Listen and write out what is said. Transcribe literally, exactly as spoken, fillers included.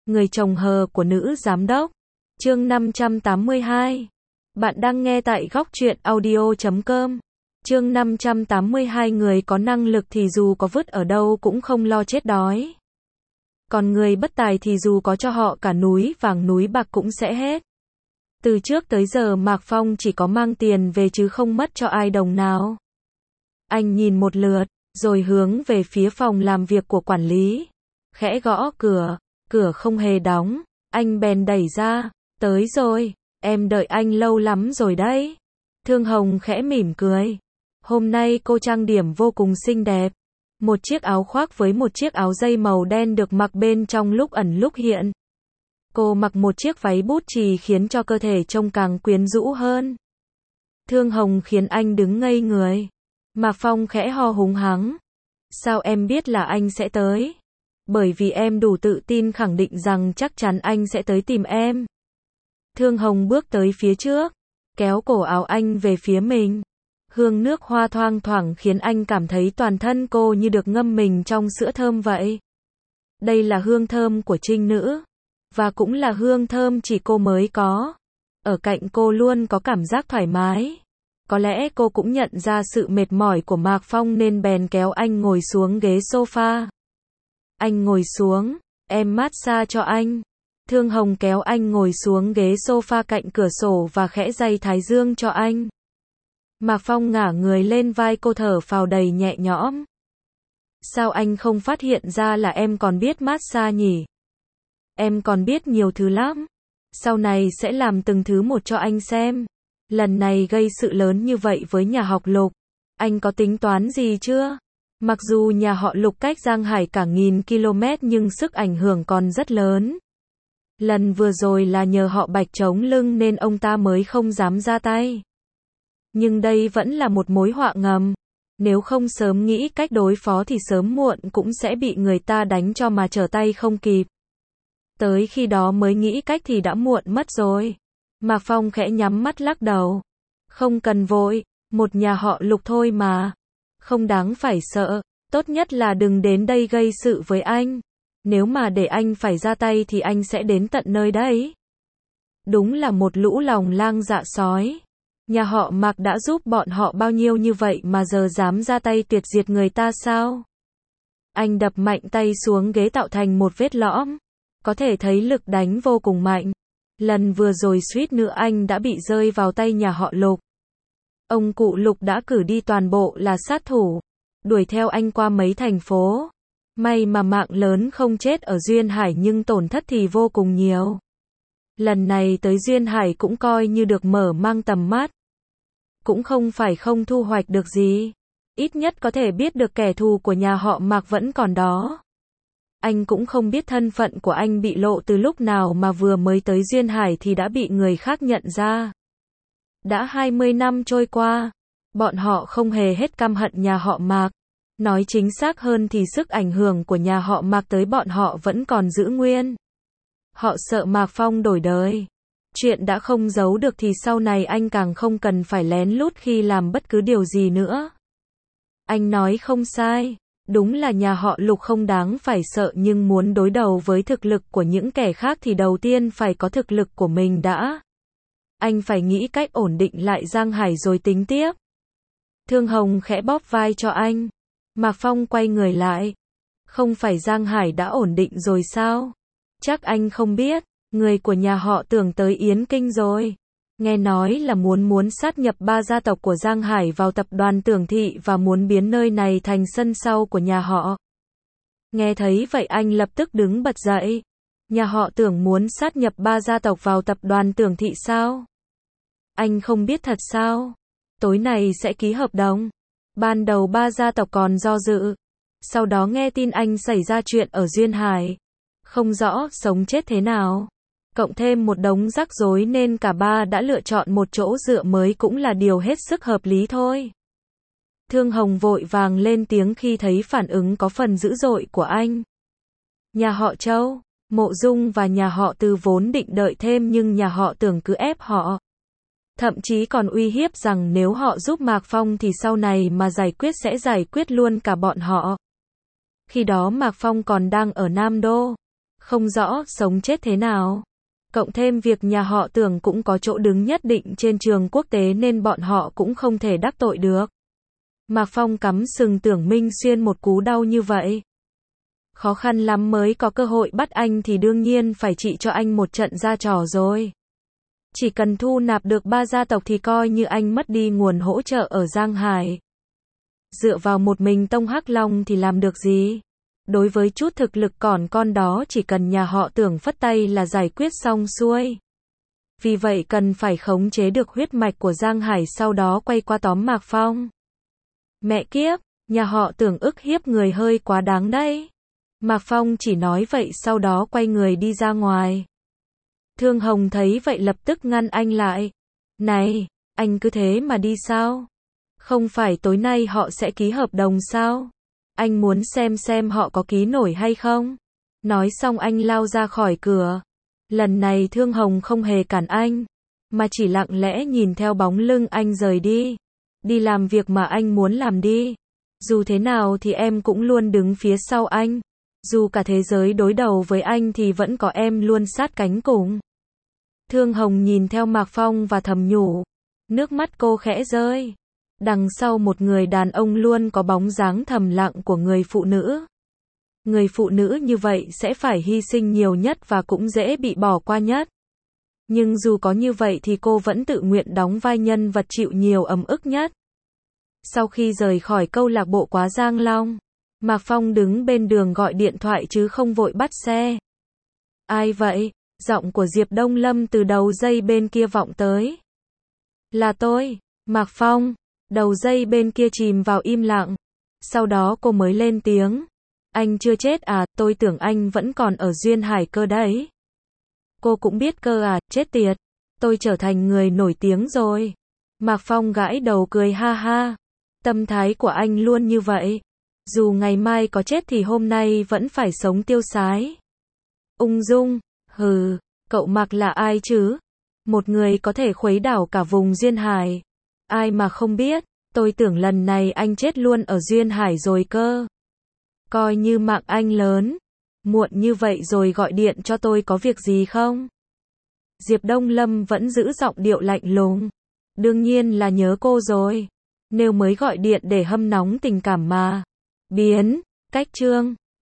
Người chồng hờ của nữ giám đốc. Chương năm trăm tám mươi hai. Bạn đang nghe tại góc truyện audio chấm com. Chương năm trăm tám mươi hai. Người có năng lực thì dù có vứt ở đâu cũng không lo chết đói. Còn người bất tài thì dù có cho họ cả núi vàng núi bạc cũng sẽ hết. Từ trước tới giờ Mạc Phong chỉ có mang tiền về chứ không mất cho ai đồng nào. Anh nhìn một lượt, rồi hướng về phía phòng làm việc của quản lý. Khẽ gõ cửa, cửa không hề đóng, anh bèn đẩy ra, tới rồi, em đợi anh lâu lắm rồi đấy. Thương Hồng khẽ mỉm cười. Hôm nay cô trang điểm vô cùng xinh đẹp. Một chiếc áo khoác với một chiếc áo dây màu đen được mặc bên trong lúc ẩn lúc hiện. Cô mặc một chiếc váy bút chì khiến cho cơ thể trông càng quyến rũ hơn. Thương Hồng khiến anh đứng ngây người. Mạc Phong khẽ ho húng hắng. Sao em biết là anh sẽ tới? Bởi vì em đủ tự tin khẳng định rằng chắc chắn anh sẽ tới tìm em. Thương Hồng bước tới phía trước, kéo cổ áo anh về phía mình. Hương nước hoa thoang thoảng khiến anh cảm thấy toàn thân cô như được ngâm mình trong sữa thơm vậy. Đây là hương thơm của trinh nữ. Và cũng là hương thơm chỉ cô mới có. Ở cạnh cô luôn có cảm giác thoải mái. Có lẽ cô cũng nhận ra sự mệt mỏi của Mạc Phong nên bèn kéo anh ngồi xuống ghế sofa. Anh ngồi xuống, em massage cho anh. Thương Hồng kéo anh ngồi xuống ghế sofa cạnh cửa sổ và khẽ day thái dương cho anh. Mạc Phong ngả người lên vai cô thở phào đầy nhẹ nhõm. Sao anh không phát hiện ra là em còn biết massage nhỉ? Em còn biết nhiều thứ lắm. Sau này sẽ làm từng thứ một cho anh xem. Lần này gây sự lớn như vậy với nhà họ Lục. Anh có tính toán gì chưa? Mặc dù nhà họ Lục cách Giang Hải cả nghìn km nhưng sức ảnh hưởng còn rất lớn. Lần vừa rồi là nhờ họ Bạch chống lưng nên ông ta mới không dám ra tay. Nhưng đây vẫn là một mối họa ngầm. Nếu không sớm nghĩ cách đối phó thì sớm muộn cũng sẽ bị người ta đánh cho mà trở tay không kịp. Tới khi đó mới nghĩ cách thì đã muộn mất rồi. Mạc Phong khẽ nhắm mắt lắc đầu. Không cần vội, một nhà họ Lục thôi mà. Không đáng phải sợ, tốt nhất là đừng đến đây gây sự với anh. Nếu mà để anh phải ra tay thì anh sẽ đến tận nơi đấy. Đúng là một lũ lòng lang dạ sói. Nhà họ Mạc đã giúp bọn họ bao nhiêu như vậy mà giờ dám ra tay tuyệt diệt người ta sao? Anh đập mạnh tay xuống ghế tạo thành một vết lõm. Có thể thấy lực đánh vô cùng mạnh. Lần vừa rồi suýt nữa anh đã bị rơi vào tay nhà họ Lục. Ông cụ Lục đã cử đi toàn bộ là sát thủ, đuổi theo anh qua mấy thành phố. May mà mạng lớn không chết ở Duyên Hải nhưng tổn thất thì vô cùng nhiều. Lần này tới Duyên Hải cũng coi như được mở mang tầm mắt. Cũng không phải không thu hoạch được gì. Ít nhất có thể biết được kẻ thù của nhà họ Mạc vẫn còn đó. Anh cũng không biết thân phận của anh bị lộ từ lúc nào mà vừa mới tới Duyên Hải thì đã bị người khác nhận ra. Đã hai mươi năm trôi qua, bọn họ không hề hết căm hận nhà họ Mạc. Nói chính xác hơn thì sức ảnh hưởng của nhà họ Mạc tới bọn họ vẫn còn giữ nguyên. Họ sợ Mạc Phong đổi đời. Chuyện đã không giấu được thì sau này anh càng không cần phải lén lút khi làm bất cứ điều gì nữa. Anh nói không sai. Đúng là nhà họ Lục không đáng phải sợ nhưng muốn đối đầu với thực lực của những kẻ khác thì đầu tiên phải có thực lực của mình đã. Anh phải nghĩ cách ổn định lại Giang Hải rồi tính tiếp. Thương Hồng khẽ bóp vai cho anh. Mạc Phong quay người lại. Không phải Giang Hải đã ổn định rồi sao? Chắc anh không biết, người của nhà họ Tưởng tới Yến Kinh rồi. Nghe nói là muốn muốn sát nhập ba gia tộc của Giang Hải vào tập đoàn Tưởng Thị và muốn biến nơi này thành sân sau của nhà họ. Nghe thấy vậy anh lập tức đứng bật dậy. Nhà họ Tưởng muốn sát nhập ba gia tộc vào tập đoàn Tưởng Thị sao? Anh không biết thật sao? Tối nay sẽ ký hợp đồng. Ban đầu ba gia tộc còn do dự. Sau đó nghe tin anh xảy ra chuyện ở Duyên Hải. Không rõ sống chết thế nào. Cộng thêm một đống rắc rối nên cả ba đã lựa chọn một chỗ dựa mới cũng là điều hết sức hợp lý thôi. Thương Hồng vội vàng lên tiếng khi thấy phản ứng có phần dữ dội của anh. Nhà họ Châu, Mộ Dung và nhà họ Từ vốn định đợi thêm nhưng nhà họ Tưởng cứ ép họ. Thậm chí còn uy hiếp rằng nếu họ giúp Mạc Phong thì sau này mà giải quyết sẽ giải quyết luôn cả bọn họ. Khi đó Mạc Phong còn đang ở Nam Đô. Không rõ sống chết thế nào. Cộng thêm việc nhà họ Tưởng cũng có chỗ đứng nhất định trên trường quốc tế nên bọn họ cũng không thể đắc tội được. Mạc Phong cắm sừng Tưởng Minh Xuyên một cú đau như vậy. Khó khăn lắm mới có cơ hội bắt anh thì đương nhiên phải trị cho anh một trận ra trò rồi. Chỉ cần thu nạp được ba gia tộc thì coi như anh mất đi nguồn hỗ trợ ở Giang Hải. Dựa vào một mình Tông Hắc Long thì làm được gì? Đối với chút thực lực còn con đó chỉ cần nhà họ Tưởng phất tay là giải quyết xong xuôi. Vì vậy cần phải khống chế được huyết mạch của Giang Hải sau đó quay qua tóm Mạc Phong. Mẹ kiếp, nhà họ Tưởng ức hiếp người hơi quá đáng đấy. Mạc Phong chỉ nói vậy sau đó quay người đi ra ngoài. Thương Hồng thấy vậy lập tức ngăn anh lại. Này, anh cứ thế mà đi sao? Không phải tối nay họ sẽ ký hợp đồng sao? Anh muốn xem xem họ có ký nổi hay không? Nói xong anh lao ra khỏi cửa. Lần này Thương Hồng không hề cản anh, mà chỉ lặng lẽ nhìn theo bóng lưng anh rời đi. Đi làm việc mà anh muốn làm đi. Dù thế nào thì em cũng luôn đứng phía sau anh. Dù cả thế giới đối đầu với anh thì vẫn có em luôn sát cánh cùng. Thương Hồng nhìn theo Mạc Phong và thầm nhủ. Nước mắt cô khẽ rơi. Đằng sau một người đàn ông luôn có bóng dáng thầm lặng của người phụ nữ. Người phụ nữ như vậy sẽ phải hy sinh nhiều nhất và cũng dễ bị bỏ qua nhất. Nhưng dù có như vậy thì cô vẫn tự nguyện đóng vai nhân vật chịu nhiều ấm ức nhất. Sau khi rời khỏi câu lạc bộ Quá Giang Long, Mạc Phong đứng bên đường gọi điện thoại chứ không vội bắt xe. Ai vậy? Giọng của Diệp Đông Lâm từ đầu dây bên kia vọng tới. Là tôi, Mạc Phong. Đầu dây bên kia chìm vào im lặng. Sau đó cô mới lên tiếng. Anh chưa chết à, tôi tưởng anh vẫn còn ở Duyên Hải cơ đấy. Cô cũng biết cơ à, chết tiệt. Tôi trở thành người nổi tiếng rồi. Mạc Phong gãi đầu cười ha ha. Tâm thái của anh luôn như vậy. Dù ngày mai có chết thì hôm nay vẫn phải sống tiêu sái. Ung dung, hừ, cậu Mạc là ai chứ? Một người có thể khuấy đảo cả vùng Duyên Hải. Ai mà không biết, tôi tưởng lần này anh chết luôn ở Duyên Hải rồi cơ. Coi như mạng anh lớn. Muộn như vậy rồi gọi điện cho tôi có việc gì không? Diệp Đông Lâm vẫn giữ giọng điệu lạnh lùng. Đương nhiên là nhớ cô rồi. Nếu mới gọi điện để hâm nóng tình cảm mà. Biến, cách chương.